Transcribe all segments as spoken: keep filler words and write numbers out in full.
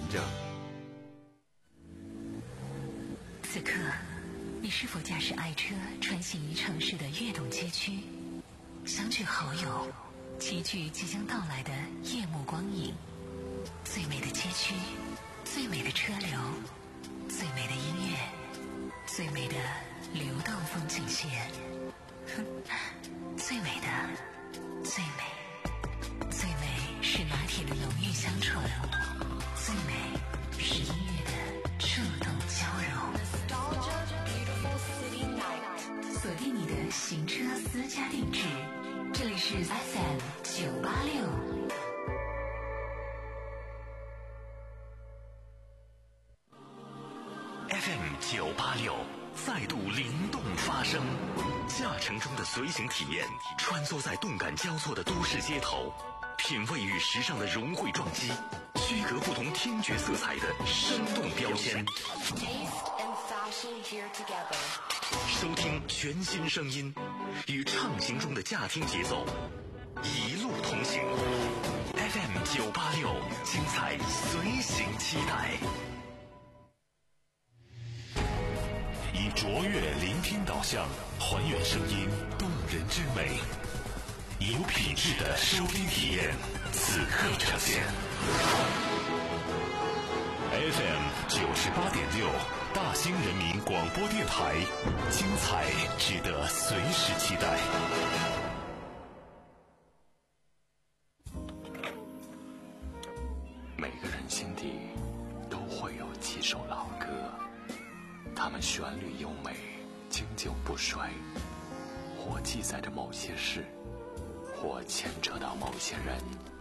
着。 此刻，你是否驾驶爱车穿行于城市的跃动街区，相聚好友，齐聚即将到来的夜幕光影？最美的街区，最美的车流，最美的音乐，最美的流动风景线。最美的，最美，最美是拿铁的浓郁香醇，最美是音乐的触动交融。锁定你的行车私家定制，这里是 F M 九八六。 F M 九八六再度灵动发声，驾乘中的随行体验，穿梭在动感交错的都市街头，品味与时尚的融汇撞击，区隔不同听觉色彩的生动标签。收听全新声音，与畅行中的驾听节奏一路同行。F M 九八六，精彩随行期待。以卓越聆听导向，还原声音动人之美，以有品质的收听体验，此刻呈现。F M 九十八点六，大兴人民广播电台，精彩值得随时期待。每个人心底都会有几首老歌，它们旋律优美，经久不衰，或记载着某些事，或牵扯到某些人。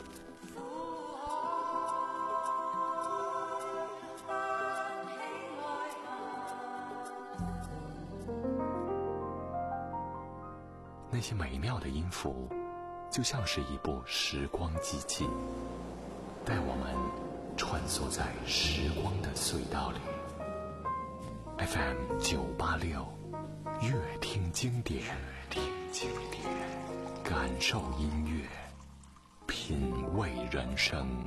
那些美妙的音符，就像是一部时光机器，带我们穿梭在时光的隧道里。F M 九八六，乐听经典，乐听经典，感受音乐，品味人生。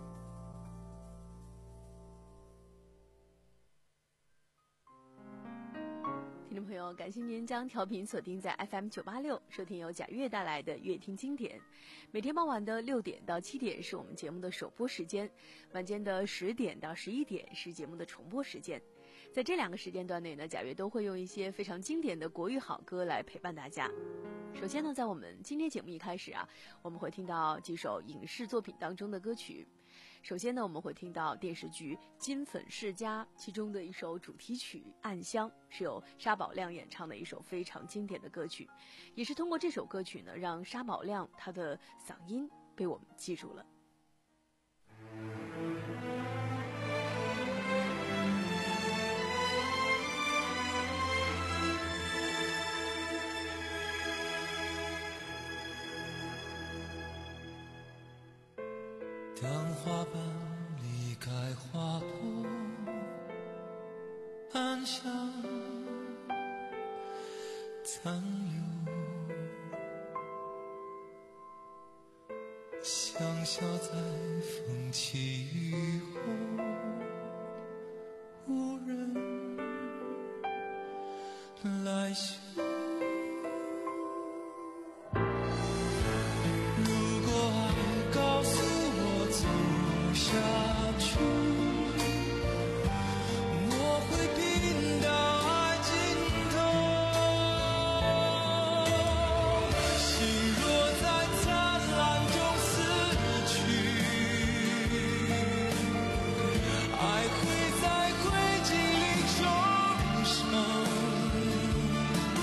听众朋友，感谢您将调频锁定在 F M 九八六，收听由贾悦带来的乐听经典。每天傍晚的六点到七点是我们节目的首播时间，晚间的十点到十一点是节目的重播时间。在这两个时间段内呢，贾悦都会用一些非常经典的国语好歌来陪伴大家。首先呢，在我们今天节目一开始啊，我们会听到几首影视作品当中的歌曲。首先呢，我们会听到电视剧《金粉世家》其中的一首主题曲《暗香》，是由沙宝亮演唱的一首非常经典的歌曲，也是通过这首歌曲呢，让沙宝亮他的嗓音被我们记住了。 当花瓣离开花朵，暗香残留，香消在风起雨后，无人来嗅。下去，我会拼到爱尽头。心若在灿烂中死去，爱会在灰烬里重生。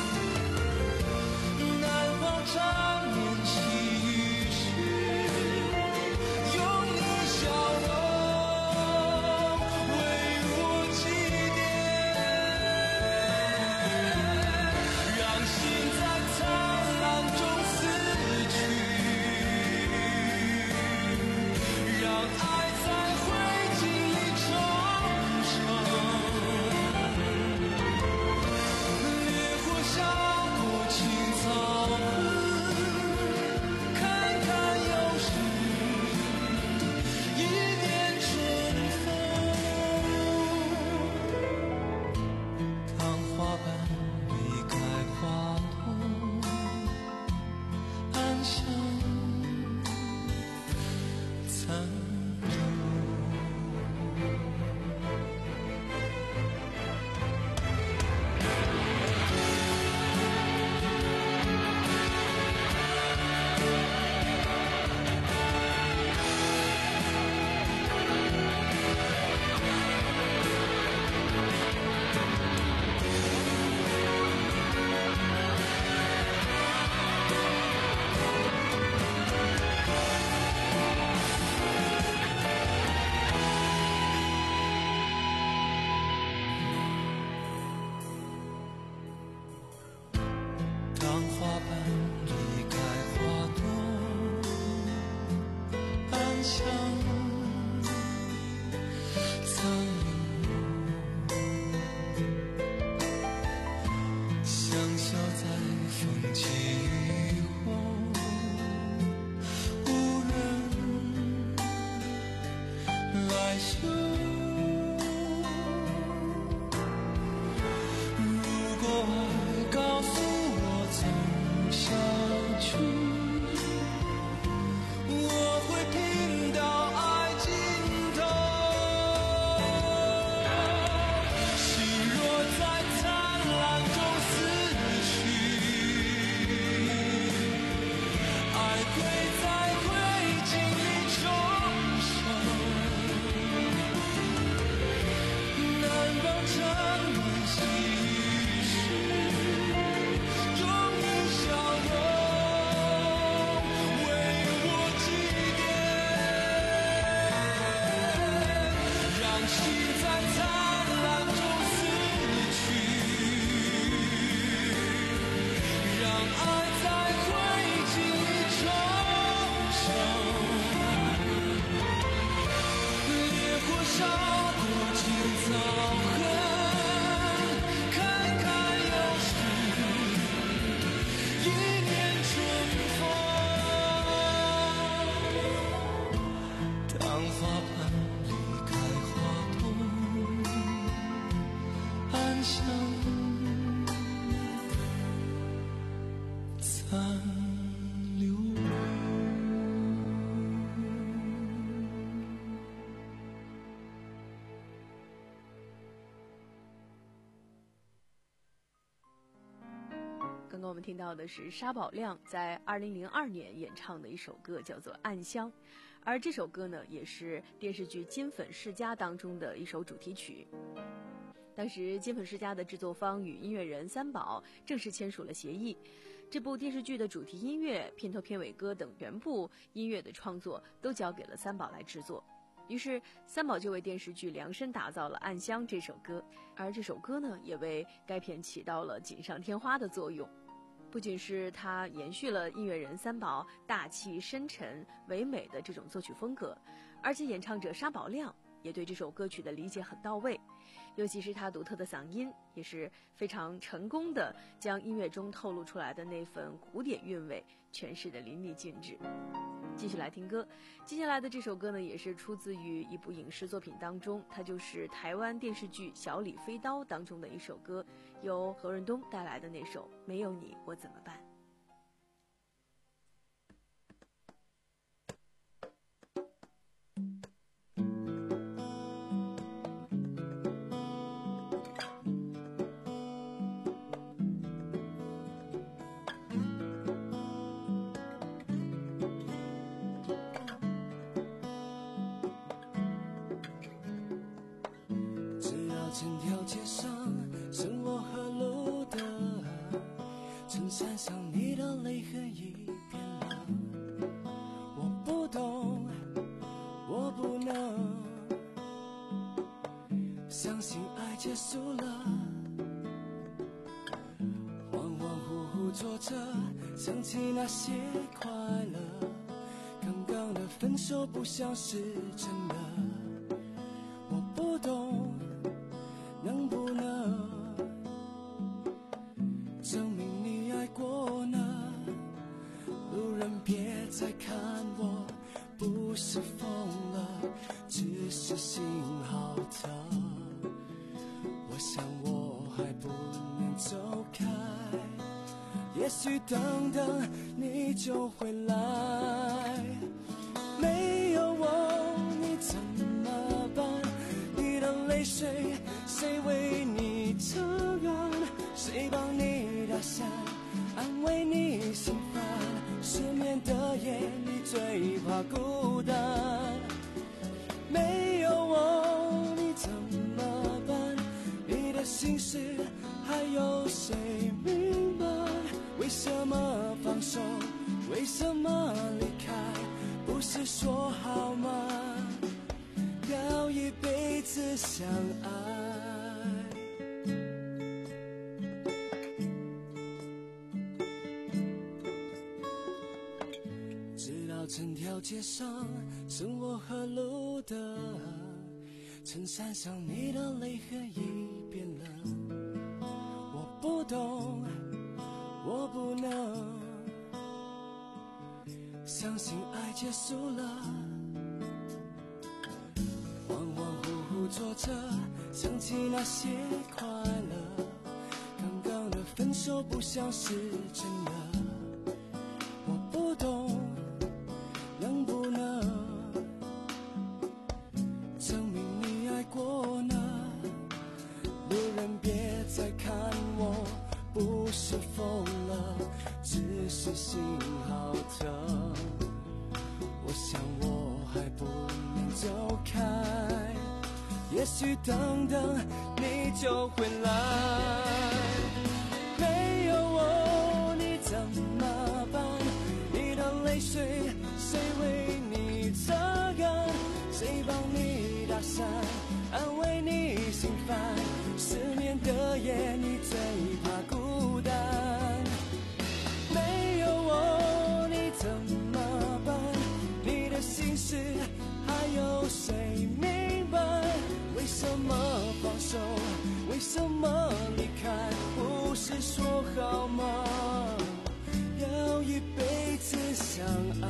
害羞。如果爱告诉我走下去，我会拼到爱尽头。心若在灿烂中死去，爱会在灰烬里重生，难让沉沦细雨时终于笑容为我祭奠，让心在灿烂中死去，让爱在灰烬里重生，烈火烧过青草痕，开开又是一年春风。当花瓣离开花筒，暗香残留。 刚刚我们听到的是沙宝亮在二零零二年演唱的一首歌，叫做《暗香》，而这首歌呢，也是电视剧《金粉世家》当中的一首主题曲。当时《金粉世家》的制作方与音乐人三宝正式签署了协议，这部电视剧的主题音乐、片头片尾歌等全部音乐的创作都交给了三宝来制作。于是三宝就为电视剧量身打造了《暗香》这首歌，而这首歌呢，也为该片起到了锦上添花的作用。不仅是它延续了音乐人三宝大气深沉唯美的这种作曲风格，而且演唱者沙宝亮也对这首歌曲的理解很到位，尤其是他独特的嗓音，也是非常成功的将音乐中透露出来的那份古典韵味诠释得淋漓尽致。继续来听歌，接下来的这首歌呢，也是出自于一部影视作品当中，它就是台湾电视剧《小李飞刀》当中的一首歌，由何润东带来的那首《没有你我怎么办》。 整条街上生活和路的衬衫上你的泪痕已变了，我不懂，我不能相信爱结束了，恍恍惚惚坐着想起那些快乐，刚刚的分手不像是真的，我不懂能不能证明你爱过呢？路人别再看我，不是疯了，只是心好疼。我想我还不能走开，也许等等你就会来。没有我你怎么办？你的泪水谁为你承认？谁帮你打伞，安慰你心烦？失眠的夜里最怕孤单。没有我你怎么办？你的心事还有谁明白？为什么放手？为什么离开？不是说好吗？要一辈子相爱。直到整条街上生活和路的衬衫上你的泪痕已变了，我不懂，我不能相信爱结束了，恍恍恍惚惚坐着，想起那些快乐，刚刚的分手不像是真的，我不懂能不能证明你爱过呢？路人别再看我，不是疯了，只是心好疼。我想我还不能走开，也许等等你就会来。没有我你怎么办？你的泪水谁为你擦干？谁帮你打伞，安慰你心烦？失眠的夜你最怕孤单。没有我你怎么办？你的心事还有谁明白？为什么放手？为什么离开？不是说好吗？要一辈子相爱。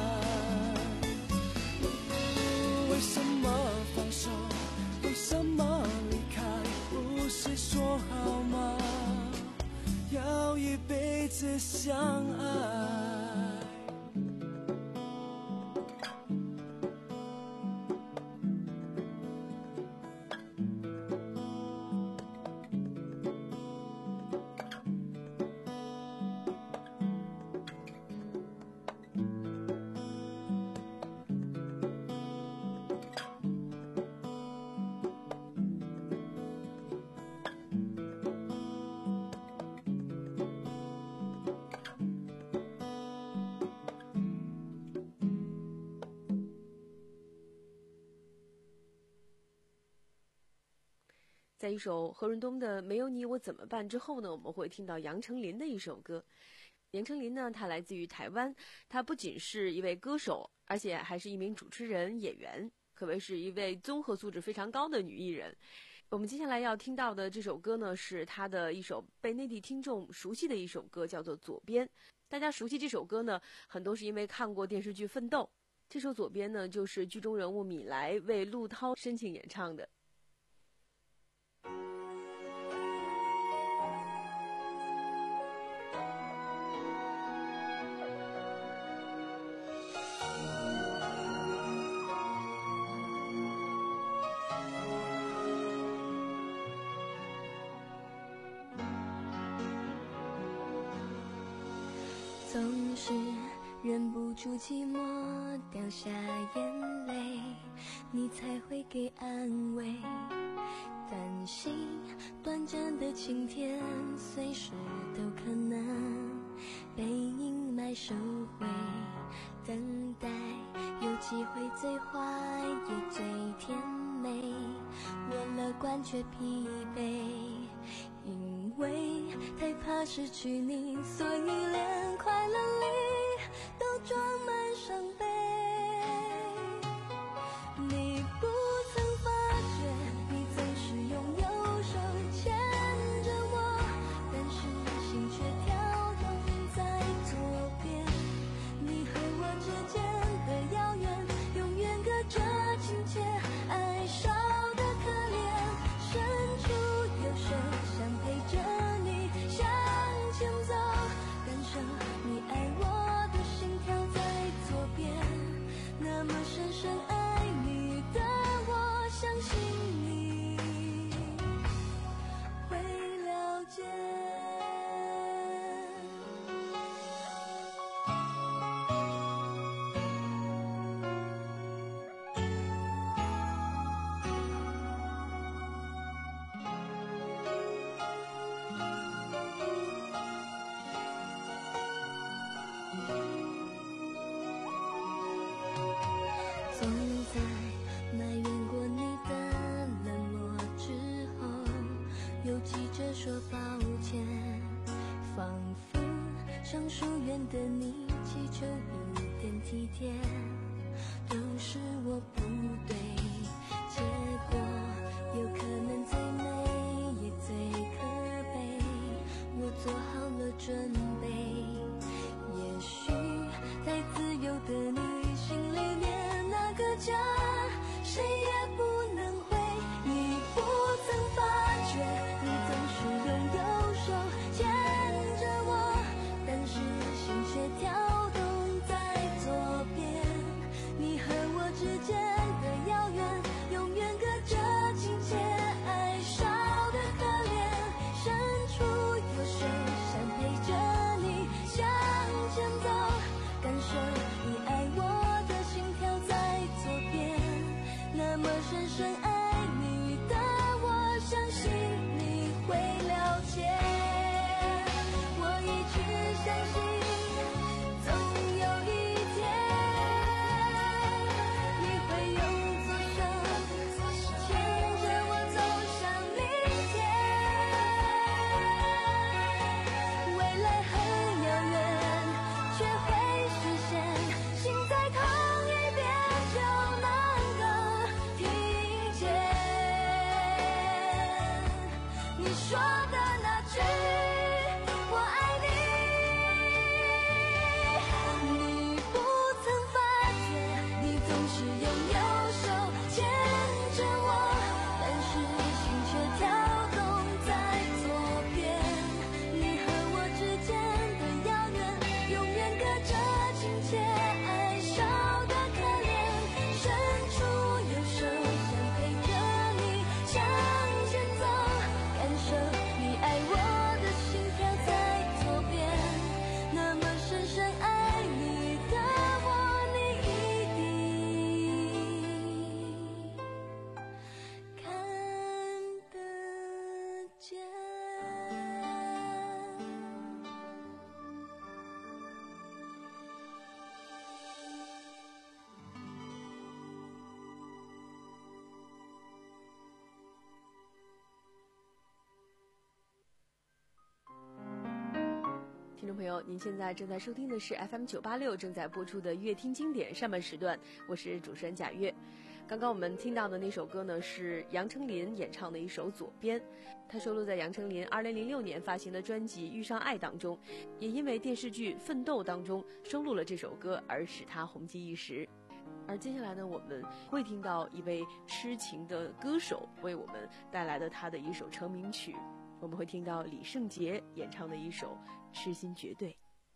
为什么放手？为什么离开？不是说好吗？要一辈子相爱。 在一首何润东的《没有你我怎么办》之后呢，我们会听到杨丞琳的一首歌。杨丞琳呢，她来自于台湾，她不仅是一位歌手，而且还是一名主持人、演员，可谓是一位综合素质非常高的女艺人。我们接下来要听到的这首歌呢，是她的一首被内地听众熟悉的一首歌，叫做《左边》。大家熟悉这首歌呢，很多是因为看过电视剧《奋斗》。这首《左边》呢，就是剧中人物米莱为陆涛申请演唱的。 总是忍不住寂寞，掉下眼泪，你才会给安慰。担心短暂的晴天，随时都可能被阴霾收回。等待有机会，最坏也最甜美。我乐观却疲惫，因为太怕失去你，所以连快乐里都装满伤悲。你不曾发觉，你总是用右手牵着我，但是心却跳动在左边。你和我之间的遥远，永远隔着亲切，爱少的可怜，伸出右手想陪着你向前走，感受你爱我的心跳在左边，那么深深爱你的我，相信你会了解。总在埋怨过你的冷漠之后，又急着说抱歉，仿佛像疏远的你，祈求一点体贴，都是我不对，结果有可能最美也最可悲，我做好了准备，也许在自由的你心里面那个家，谁也不听众朋友，您现在正在收听的是 F M 九八六正在播出的乐听经典上半时段，我是主持人贾月。刚刚我们听到的那首歌呢，是杨丞琳演唱的一首《左边》，它收录在杨丞琳二零零六年发行的专辑《遇上爱》当中，也因为电视剧《奋斗》当中收录了这首歌而使它红极一时。而接下来呢，我们会听到一位痴情的歌手为我们带来的他的一首成名曲，我们会听到李圣杰演唱的一首《痴心绝对》。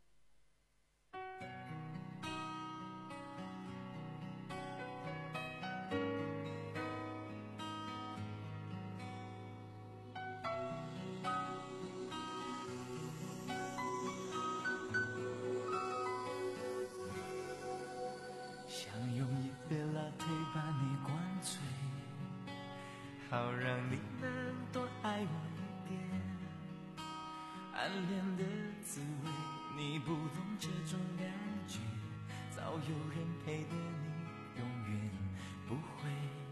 好让你能多爱我一点，暗恋的滋味你不懂这种感觉，早有人陪的你永远不会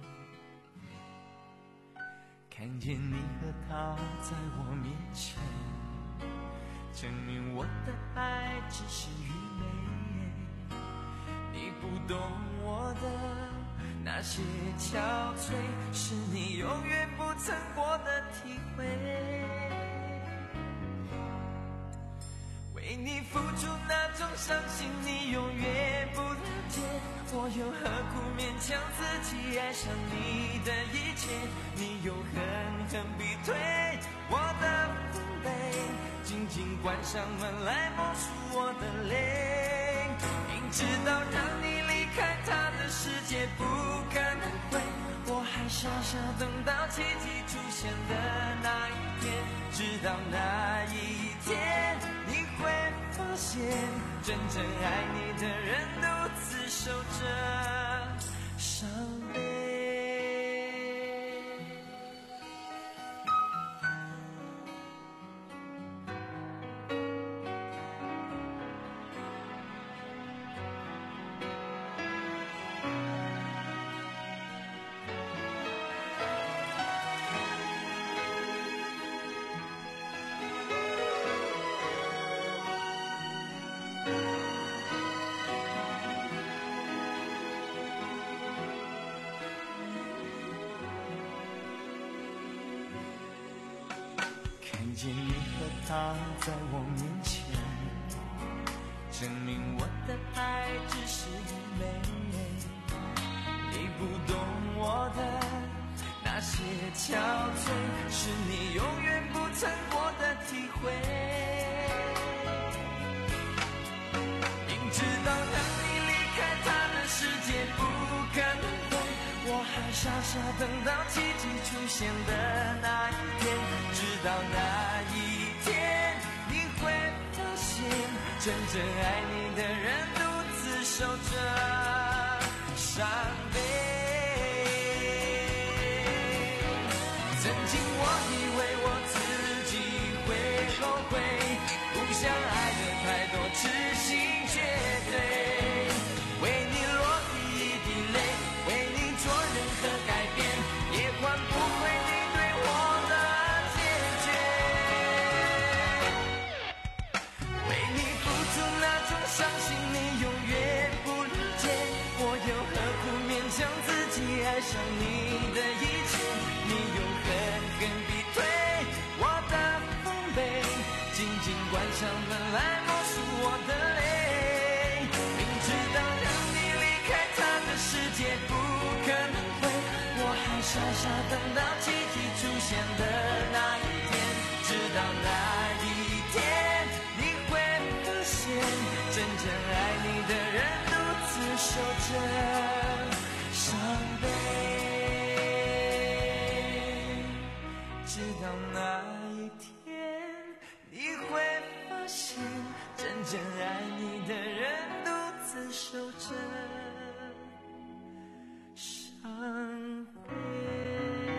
看见你和他在我面前，证明我的爱只是愚昧，你不懂我的那些憔悴，是你永远不曾过的体会，为你付出那种伤心你永远不了解，我又何苦勉强自己爱上你的一切，你又狠狠逼退我的防备，紧紧关上门来默数我的泪，明知道让你离开他的世界不可能会，我还傻傻等到奇迹出现的那一天，直到那一天你会发现真正爱你的人独自守着伤悲。看见你和他在我面前，证明我的爱只是愚昧，你不懂我的那些憔悴，是你永远不曾过的体会，明知道让你离开他的世界不可能会，我还傻傻等到奇迹出现的那一天，直到那一天你会发现真正爱你的人独自守着伤悲。曾经我以为我自己会后悔，不想爱的太多，痴心绝对，为你落第一滴泪，为你做任何改变，也换不回你对我的坚决，为你付出那种伤心你永远不理解，我又何苦勉强自己爱上你的一切，你又狠狠逼退我的防备，紧紧关上门来默数我的泪，明知道让你离开他的世界不可能会，我还傻傻等到奇迹出现的那一天，直到那一天你会发现真正爱你的人独自守着伤悲，直到那一天你会发现真正爱你的人独自守着伤悲。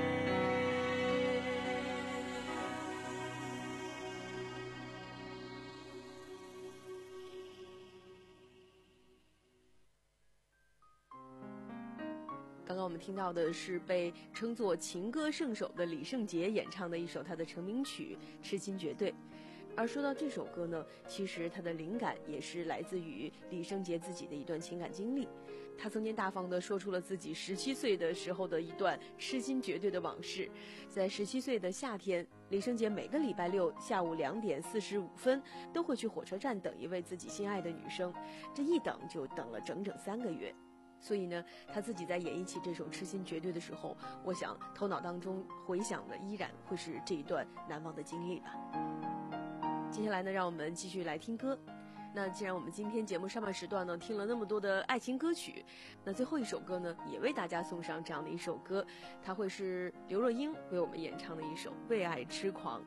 刚刚我们听到的是被称作情歌圣手的李圣杰演唱的一首他的成名曲《痴心绝对》。 而说到这首歌呢，其实它的灵感也是来自于李圣杰自己的一段情感经历。他曾经大方地说出了自己十七岁的时候的一段痴心绝对的往事。在十七岁的夏天，李圣杰每个礼拜六下午两点四十五分都会去火车站等一位自己心爱的女生，这一等就等了整整三个月。所以呢，他自己在演绎起这首痴心绝对的时候，我想头脑当中回想的依然会是这一段难忘的经历吧。接下来呢，让我们继续来听歌。那既然我们今天节目上半时段呢听了那么多的爱情歌曲，那最后一首歌呢也为大家送上这样的一首歌，它会是刘若英为我们演唱的一首《为爱痴狂》。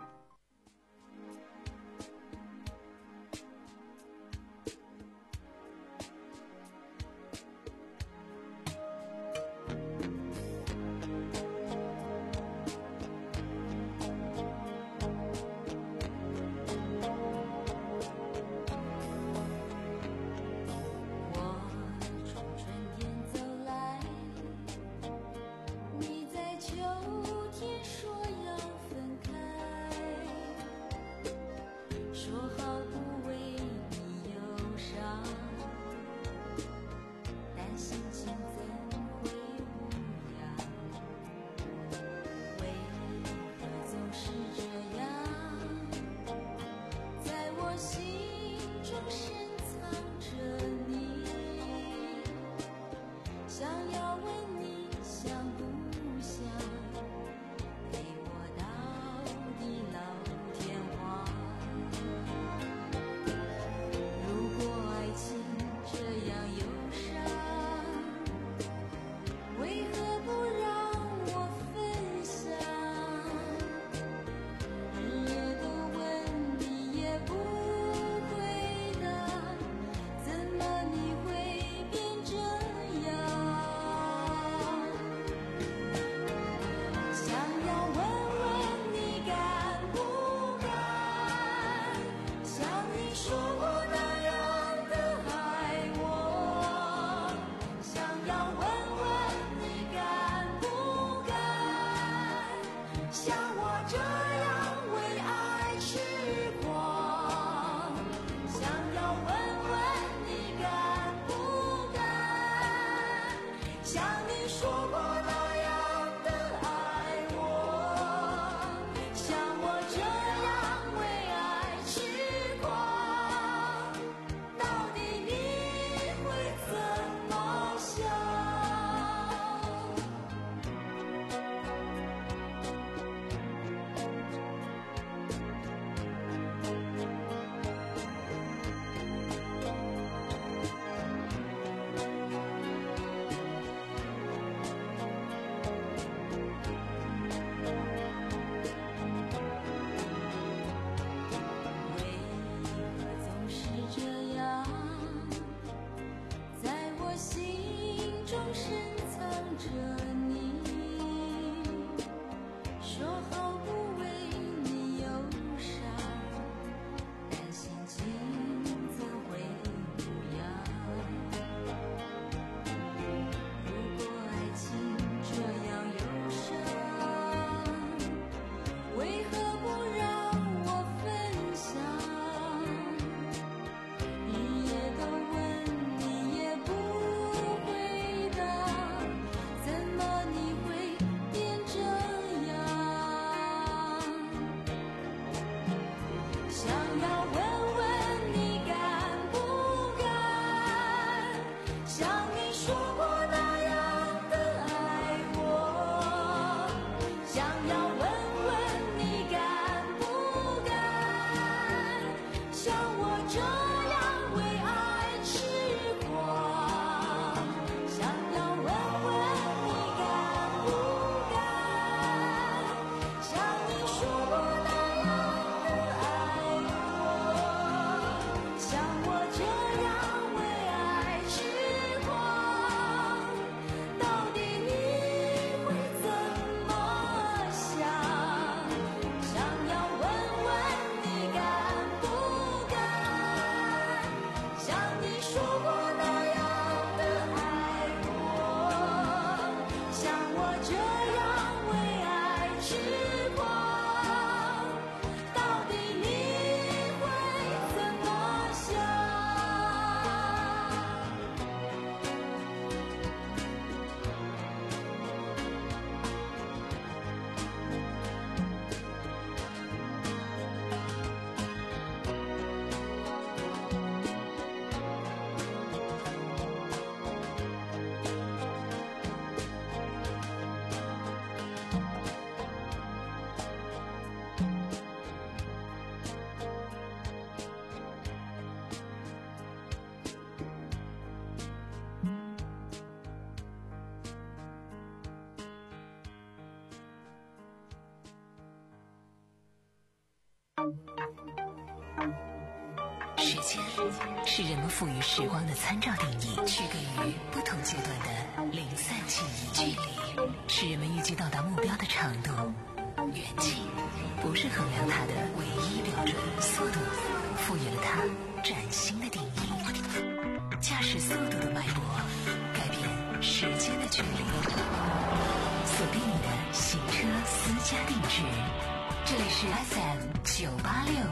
时间是人们赋予时光的参照定义，区隔于不同阶段的零散记忆。距离是人们预计到达目标的长度，远近不是衡量它的唯一标准，速度赋予了它崭新的定义。驾驶速度的脉搏，改变时间的距离。锁定你的行车私家定制，这里是 F M 九八六。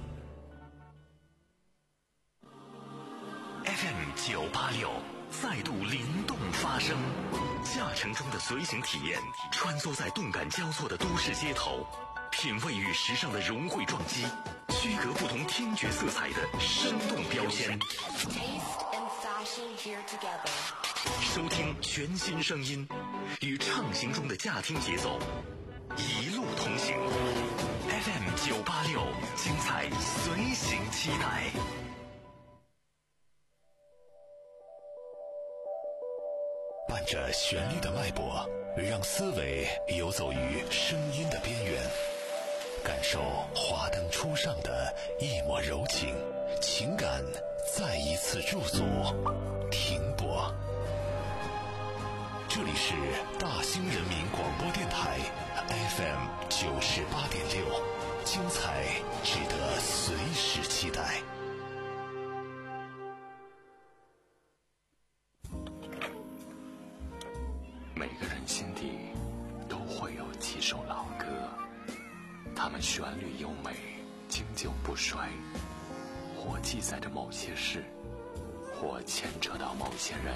F M 九八六再度灵动发声，驾乘中的随行体验，穿梭在动感交错的都市街头，品味与时尚的融汇撞击，区隔不同听觉色彩的生动标签。收听全新声音，与畅行中的驾听节奏，一路同行。F M 九八六，精彩随行期待。伴着旋律的脉搏，让思维游走于声音的边缘，感受华灯初上的一抹柔情，情感再一次驻足停泊。这里是大兴人民广播电台 F M 九十八点六，精彩值得随时期待。 每个人心底都会有几首老歌，它们旋律优美，经久不衰，或记载着某些事，或牵扯到某些人。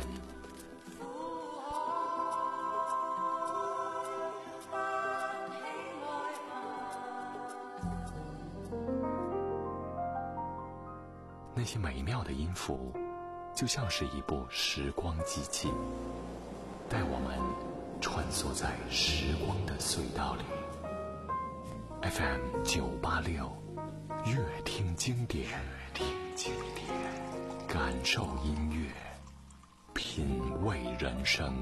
那些美妙的音符，就像是一部时光机器，带我们穿梭在时光的隧道里。 F M 九八六，乐听经典，听经典，感受音乐，品味人生。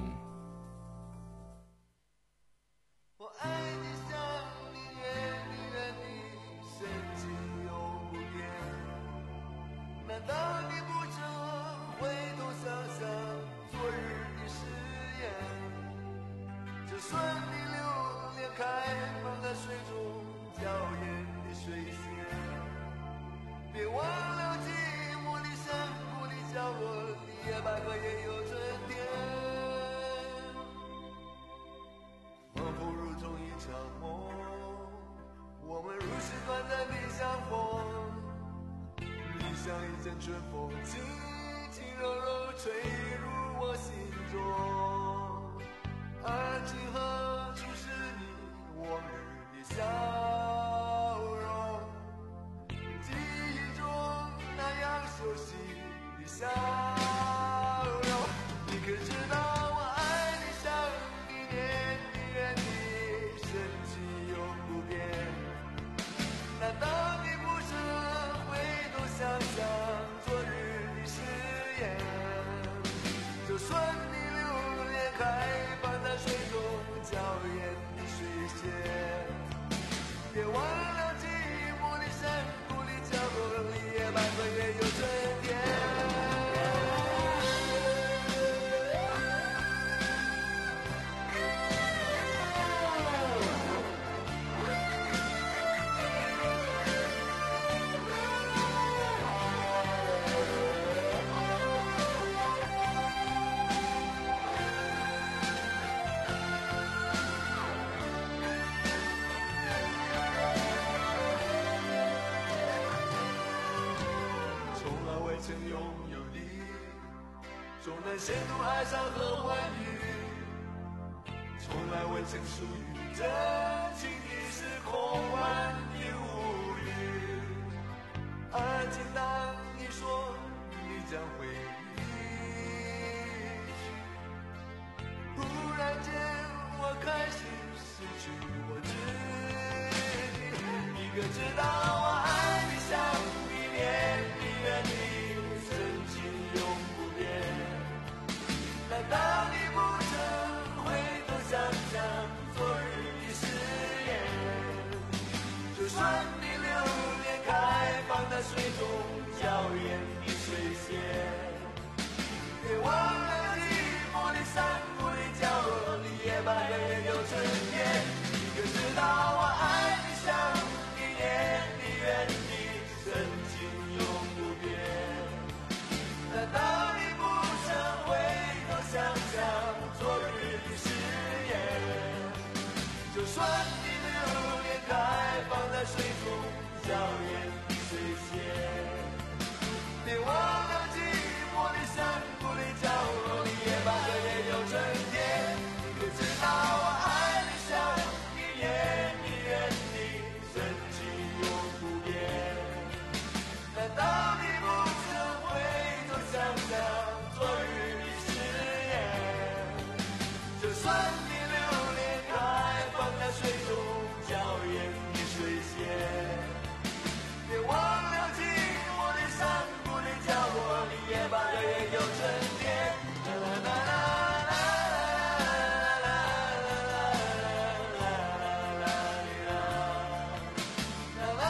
我爱你，想你，愿你，愿你，深情永不变。难道你不曾回头想想昨日的誓言？就算你留恋开放在水中娇艳的水仙，别忘了寂寞的山谷的角落里，野百合也有春天。仿佛如同一场梦，我们如诗短暂的相逢，你像一阵春风，轻轻柔柔吹入我心中。而今何处是你往日的笑容？记忆中那样熟悉的笑容，你可知道我爱你，想你，念你，怨你，深情永不变。难道你不曾回头想想昨日的誓言？就算你留恋开放在水中娇艳的水仙，别忘了寂寞的山谷里角落里，野百合也有春天。曾拥有的，终能陷入哀伤和欢愉，从来未曾属于真情的是空幻的无语。而今当你说你将会离去，忽然间我开始失去我自己。你可知道我爱你，想你，念你，怨你，难道你不曾回头想想昨日的誓言？就算你留恋开放在水中娇艳的水仙。别忘了寂寞的山谷里角落里也把月圆又春天。你可知道我爱你像一年的原地，深情永不变。难道你不曾回头想想昨日的誓言？就算你留恋开放在水中娇艳的水仙，别忘了寂寞的山谷里角落里也把月圆又春天。你可知道我爱你像一年的原地，深情永不变。难道你不曾回头想想昨日的誓言？就算你留恋开放在水中娇艳的水仙，别忘了寂寞的山谷的角落里也把月圆又春天。啦啦啦啦啦啦啦啦啦啦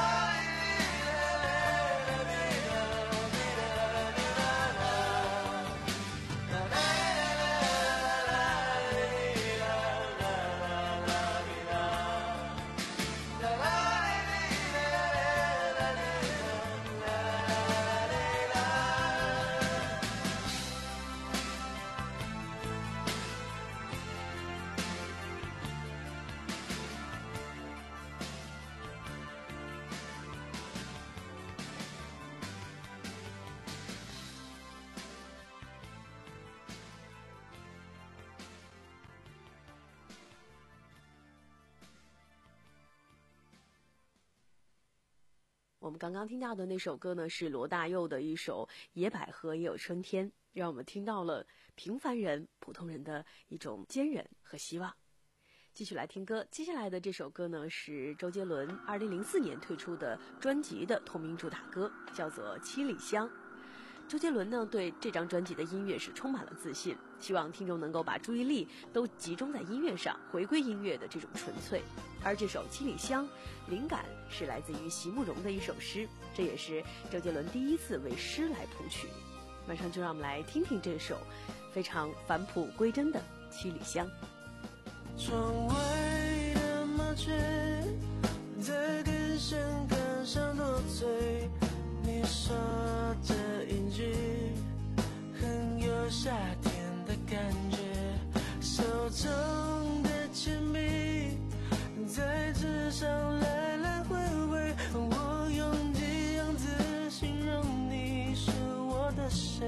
我们刚刚听到的那首歌呢，是罗大佑的一首《野百合也有春天》，让我们听到了平凡人、普通人的一种坚韧和希望。继续来听歌，接下来的这首歌呢，是周杰伦二零零四年推出的专辑的同名主打歌，叫做《七里香》。周杰伦呢，对这张专辑的音乐是充满了自信，希望听众能够把注意力都集中在音乐上，回归音乐的这种纯粹。而这首《七里香》，灵感是来自于席慕容的一首诗，这也是周杰伦第一次为诗来谱曲。马上就让我们来听听这首非常返璞归真的《七里香》。 窗外的麻雀在根香杆上多嘴，你说这一句很有夏天的感觉，手中的铅笔在纸上来来回回，我用几样字形容你是我的谁，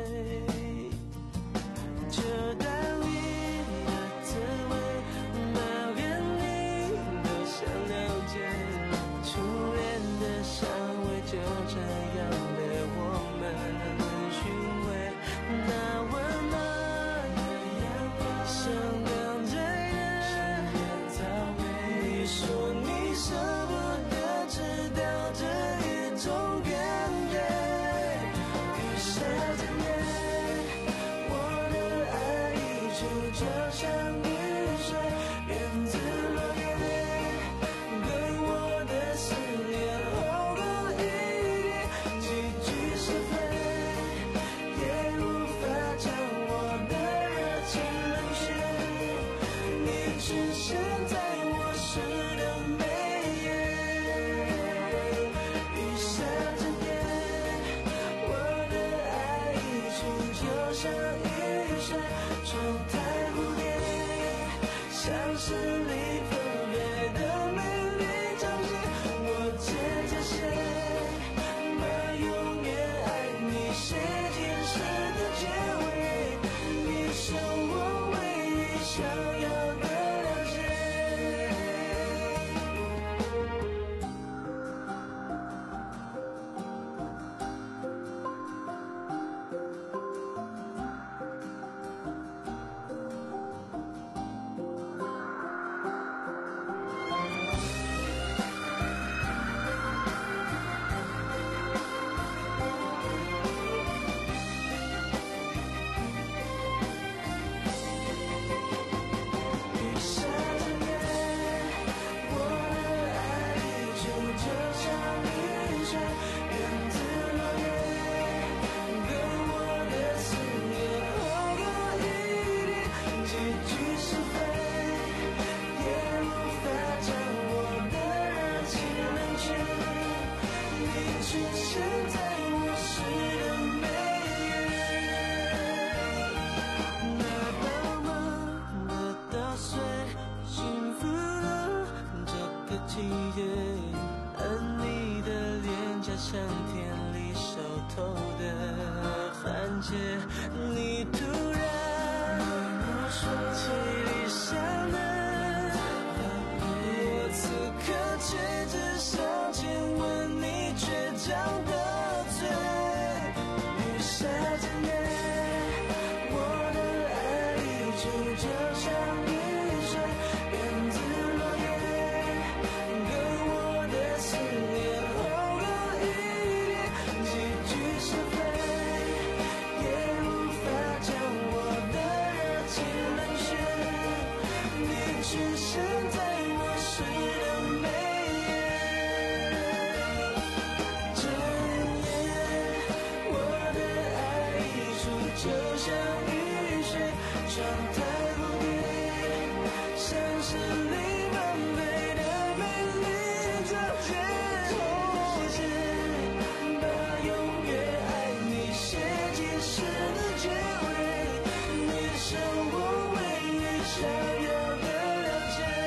这道理的滋味貌连你都想了解，初恋的香味就这样被我们寻味，那温暖的阳光像刚摘的草莓，你说你舍不得知道这一种感觉，雨下渐远，我的爱溢出就像雨水，源自落叶，对我的思念厚过一点，几句是非也无法将我的热情冷却，你出现在我失掉季节，按你的脸颊像田里熟透的番茄，你突然说起理想的，我此刻却只想亲吻你倔强的嘴，雨下渐远，我的爱一直就像雨水，变自落叶，跟我的思念轰流一点，几句是非也无法将我的热情冷却，你出现在我诗的眉眼，这夜我的爱溢出就像雨水，窗台蝴蝶，像是你满杯的美丽照片，红线把永远爱你写进诗的结尾，你是我唯一想要的了解。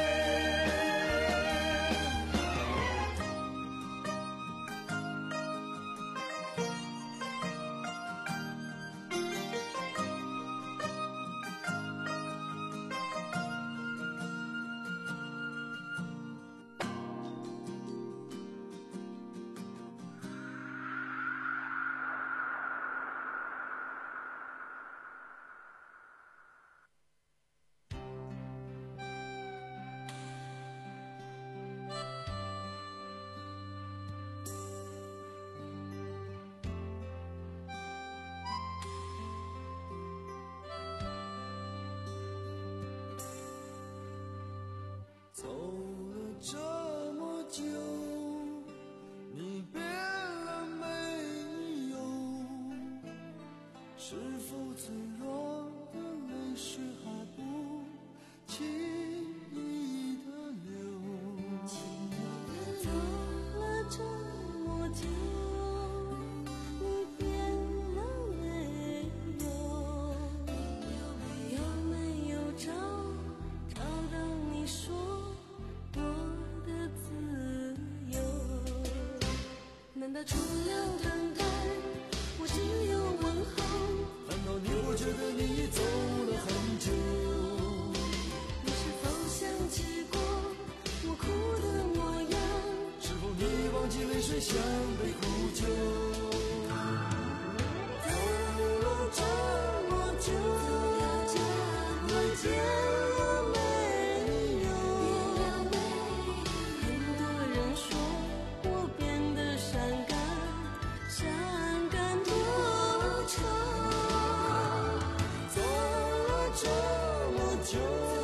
走了这么久，你变了没有？是否脆弱的泪水还不轻易的流？ 走了这么久，你变了没有？有没有找找到你说过的自由？难道除了等待，我只有问候？ 难道你不觉得你走了很久？ 你是否想起过我哭的模样？ 是否你忘记泪水像被苦酒？ 走了这么久，你变了没有？很多人说我变得伤感，伤感多愁。走了这么久，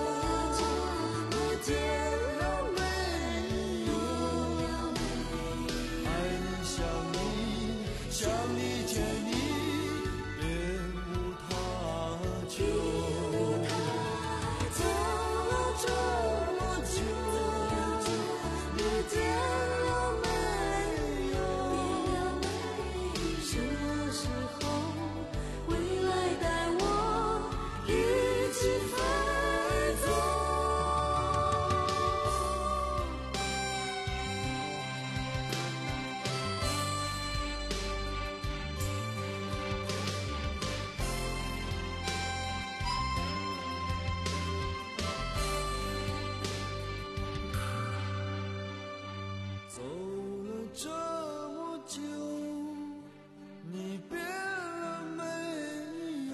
你变了没有？ 爱你想你想你见你，别无他求。 走了这么久，你变了没有？什么时候回来带我一起飞走？ 走了这么久，你变了没有？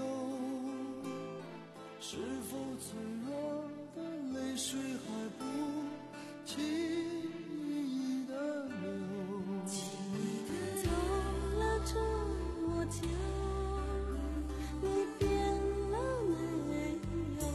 是否脆弱的泪水还不轻易的流？ 走了这么久，你变了没有？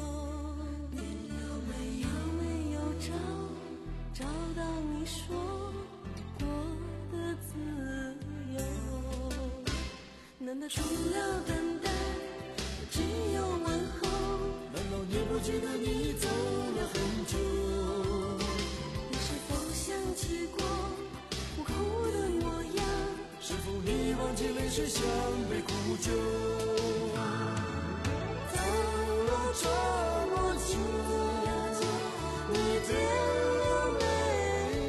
有没有找找到你说过的自由？难道除了等待，只有问候？ 难道你不觉得你走了很久？ 你是否想起过我哭的模样？ 是否你忘记泪水像被苦酒？ 走了这么久，你变了没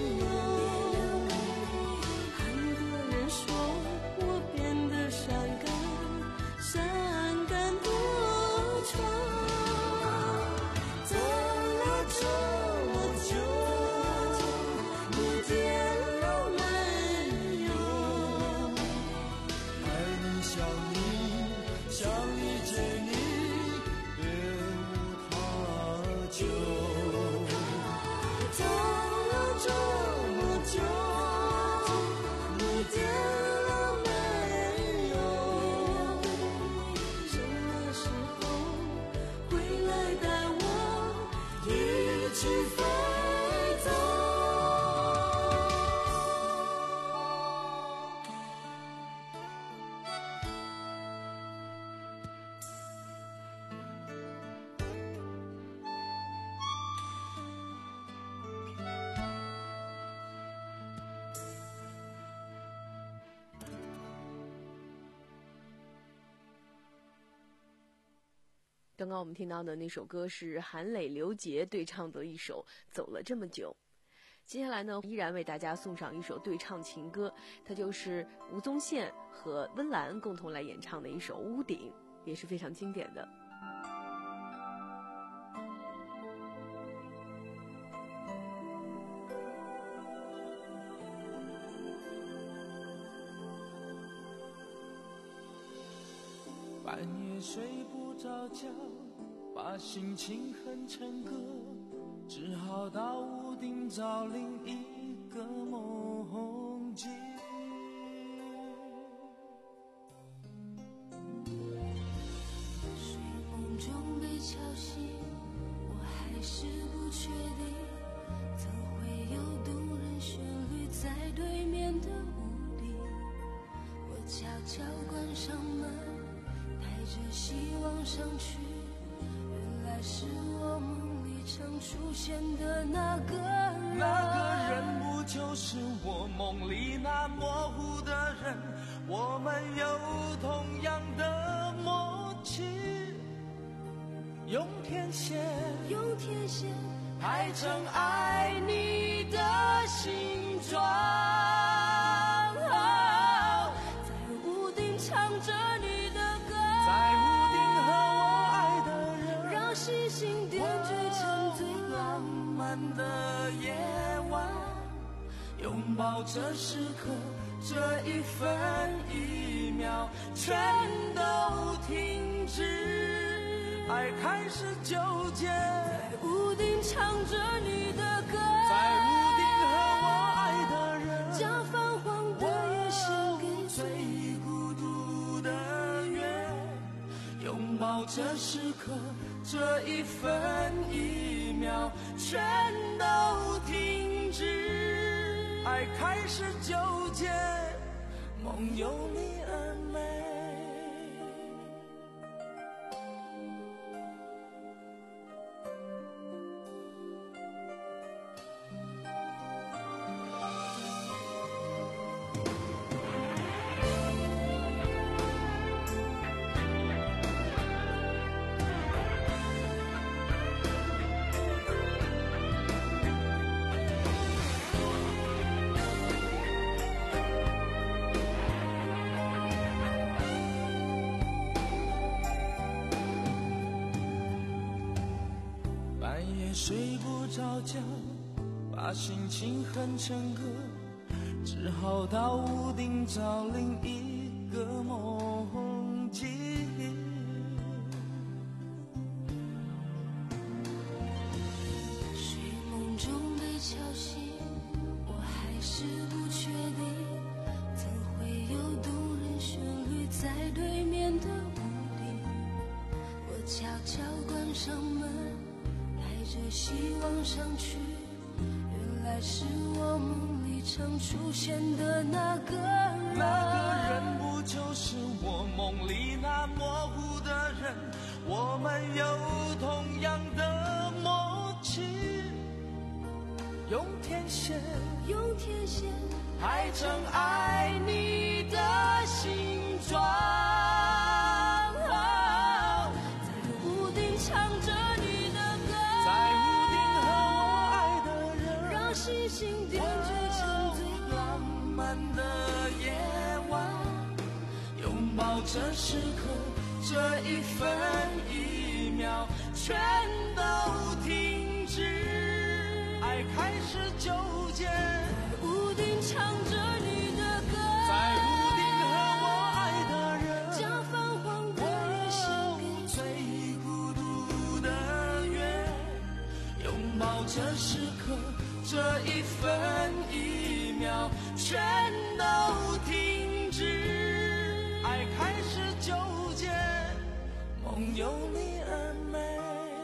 刚刚我们听到的那首歌是韩磊、刘杰对唱的一首《走了这么久》。接下来呢，依然为大家送上一首对唱情歌，它就是吴宗宪和温岚共同来演唱的一首《屋顶》，也是非常经典的。 半夜睡不着觉，把心情哼成歌，只好到屋顶找另一个梦境。 睡梦中被敲醒，我还是不确定，怎会有动人旋律在对面的屋顶。我悄悄关上门，带着希望上去，原来是我梦里常出现的那个人。 那个人不就是我梦里那模糊的人？我们有同样的默契，用天线用天线排成爱你的形状， 在屋顶唱着你的歌， 在屋顶和我爱的人， 让星星点缀成最浪漫的夜晚，拥抱这时刻，这一分一秒全都停止，爱开始纠结， 在屋顶唱着你的歌， 在屋顶和我爱的人， 将泛黄的夜献给最孤独的月，拥抱这时刻，这一分一秒全都停止，爱开始纠结，梦有你而美。睡不着觉，把心情哼成歌，只好到屋顶找另一个梦境。 睡梦中被敲醒，我还是不确定，怎会有动人旋律在对面的屋顶。我悄悄关上门，带着希望上去，原来是我梦里常出现的那个人。 那个人不就是我梦里那模糊的人？我们有同样的默契，用天线用天线排成爱你的形状， 在屋顶唱着你的歌， 在屋顶和我爱的人， 让星星点缀成最浪漫的夜晚，拥抱这时刻，这一分一秒全都停止，爱开始纠结， 在屋顶唱着你的歌， 在屋顶和我爱的人， 将泛黄的夜献给最孤独的月，拥抱这时刻，这一分一秒全都停止，爱开始纠结，梦有你而美。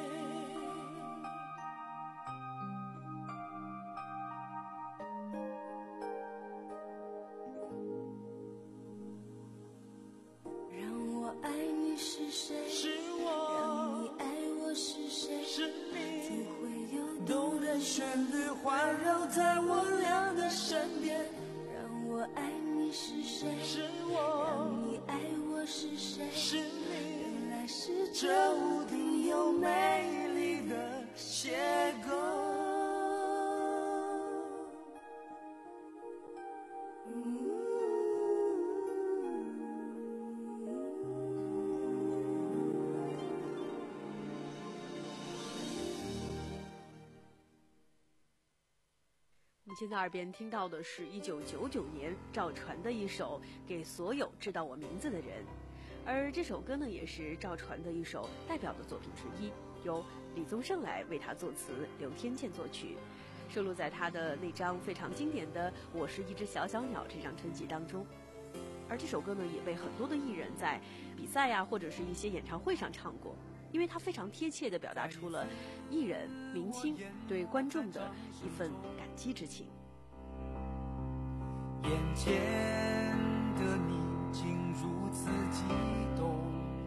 让我爱你是谁？ 是让我你爱我是谁？ 是怎你， 会有动人旋律环绕在我俩的身边。 让我爱你是谁？ 是让我， 你爱我是谁？ 是你， 原来是这屋顶有美丽的邂逅。 我们现在耳边听到的是一九九九年赵传的一首《给所有知道我名字的人》，而这首歌呢，也是赵传的一首代表的作品之一，由李宗盛来为他作词，刘天健作曲，收录在他的那张非常经典的《我是一只小小鸟》这张专辑当中。而这首歌呢，也被很多的艺人在比赛呀、啊、或者是一些演唱会上唱过，因为它非常贴切地表达出了艺人明星对观众的一份感激之情。 眼前的你竟如此激动，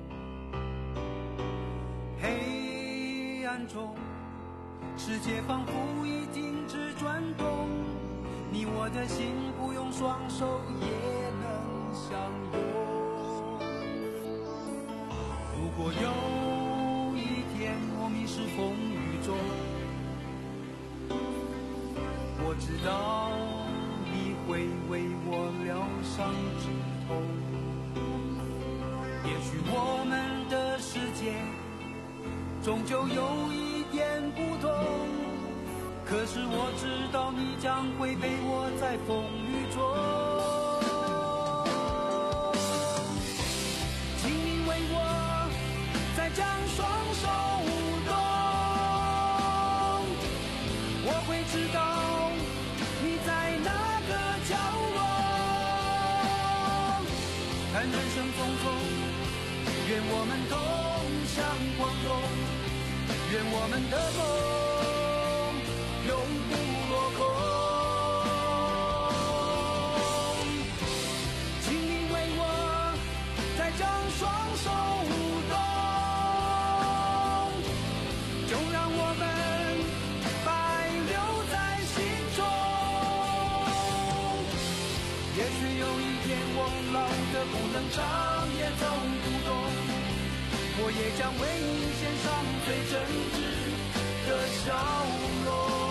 黑暗中世界仿佛已停止转动，你我的心不用双手也能相拥。如果有一天我迷失风雨中，我知道你会为我疗伤止痛。也许我们的世界终究有一点不同，可是我知道你将会陪我在风雨中。请你为我再将双手动，我会知道你在哪个角落。看人生匆匆，愿我们同向光荣，愿我们的梦永不落空。请你为我再将双手动，就让我们白留在心中。也许有一天我老得不能长，也走不动，我也将为你献上最真挚的笑容。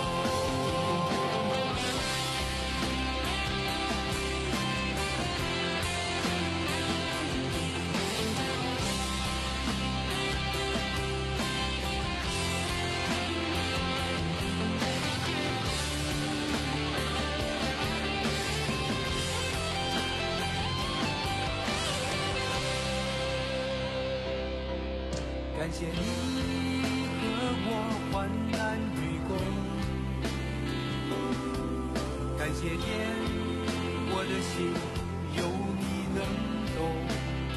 感谢你和我患难与共，感谢天，我的心有你能懂，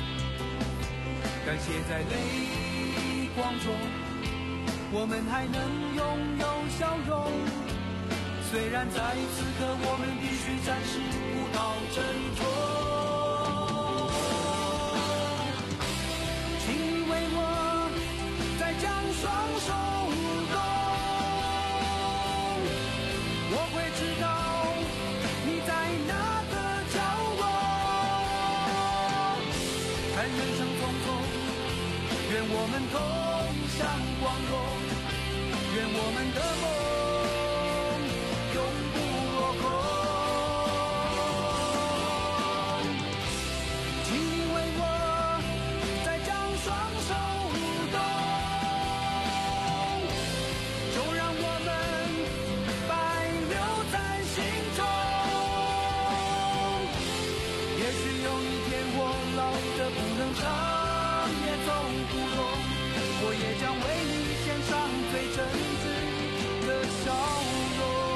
感谢在泪光中我们还能拥有笑容，虽然在此刻我们必须暂时不到珍重。请你为我再将双手动，我会知道你在哪个角落。看人生匆匆，愿我们同向光荣，愿我们的梦永不落空。请你为我再将双手动，就让我们白留在心中。也许有一天我老得不能唱，也走不动，我也将为你献上最真挚的笑容。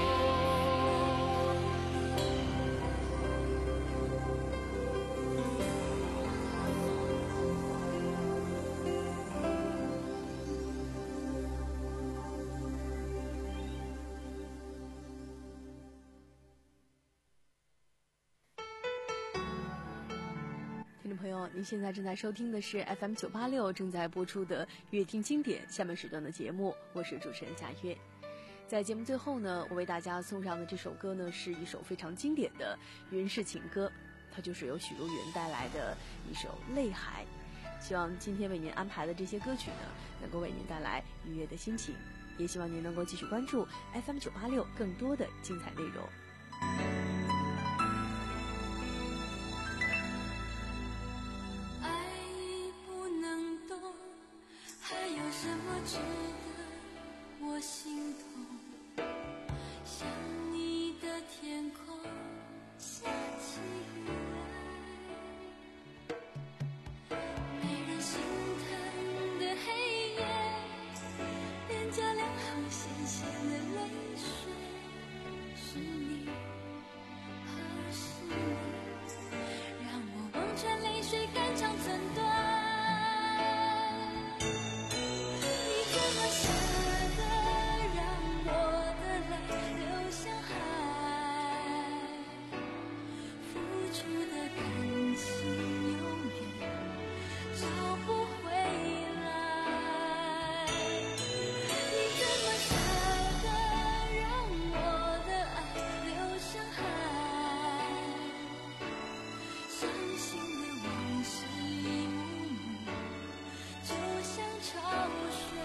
听众朋友，您现在正在收听的是 F M 九八六正在播出的乐听经典下面时段的节目，我是主持人佳悦。在节目最后呢，我为大家送上的这首歌呢，是一首非常经典的云式情歌，它就是由许茹芸带来的一首《泪海》。 希望今天为您安排的这些歌曲呢，能够为您带来愉悦的心情，也希望您能够继续关注 F M 九八六更多的精彩内容。 爱已不能动，还有什么值得我心痛？像你的天空下起雨来，没人心疼的黑夜，脸颊两行咸咸的泪水，是你，还是你，让我望穿泪水肝肠寸断。你怎么舍得让我的泪流向海？付出的感情永远找不回来。你怎么舍得让我的爱流向海？伤心的往事一幕幕，就像潮水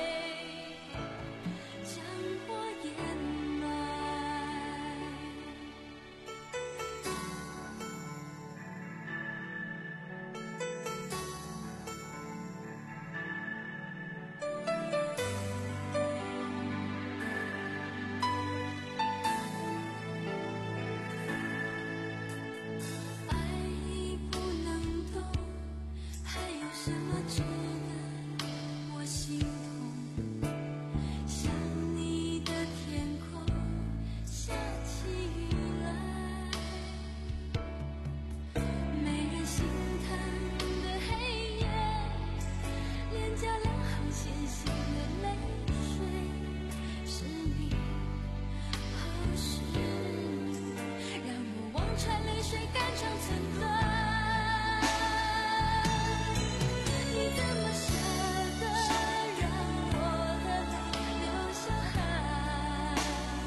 将我淹埋。爱已不能动，还有什么值得我心痛？像你的天空下起雨来，没人心疼的黑夜，脸颊两行咸咸的泪水，是你，还是你，让我望穿泪水肝肠寸断。你怎么舍得让我的泪流向海？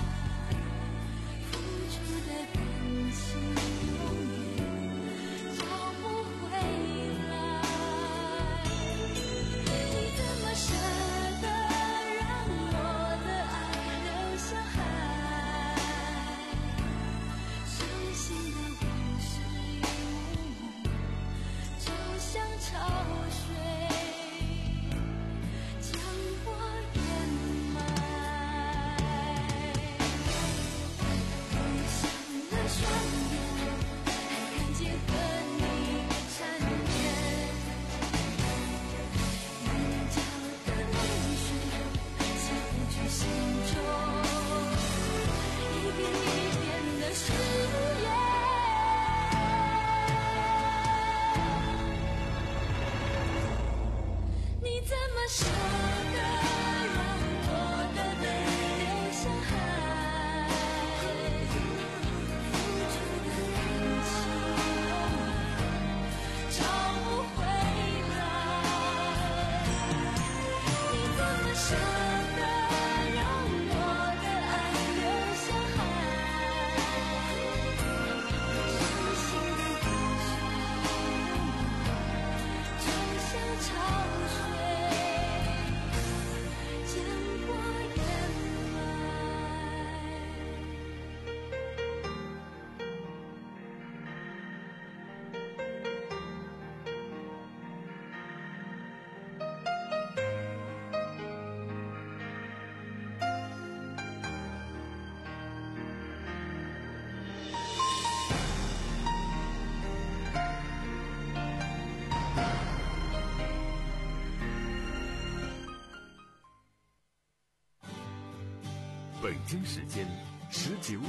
付出的感情永远找不回来。你怎么舍得让我的爱流向海？伤心的往事一幕幕，就像潮水将我淹埋。闭上了双眼，还看见和你的缠绵，眼角的泪水是付去心中一遍一遍的誓言。你怎么舍得让我的泪流向海？付出的感情永远找不回来。你怎么舍得让我的爱流向海？伤心的往事就像潮水将我淹埋。 北京时间十九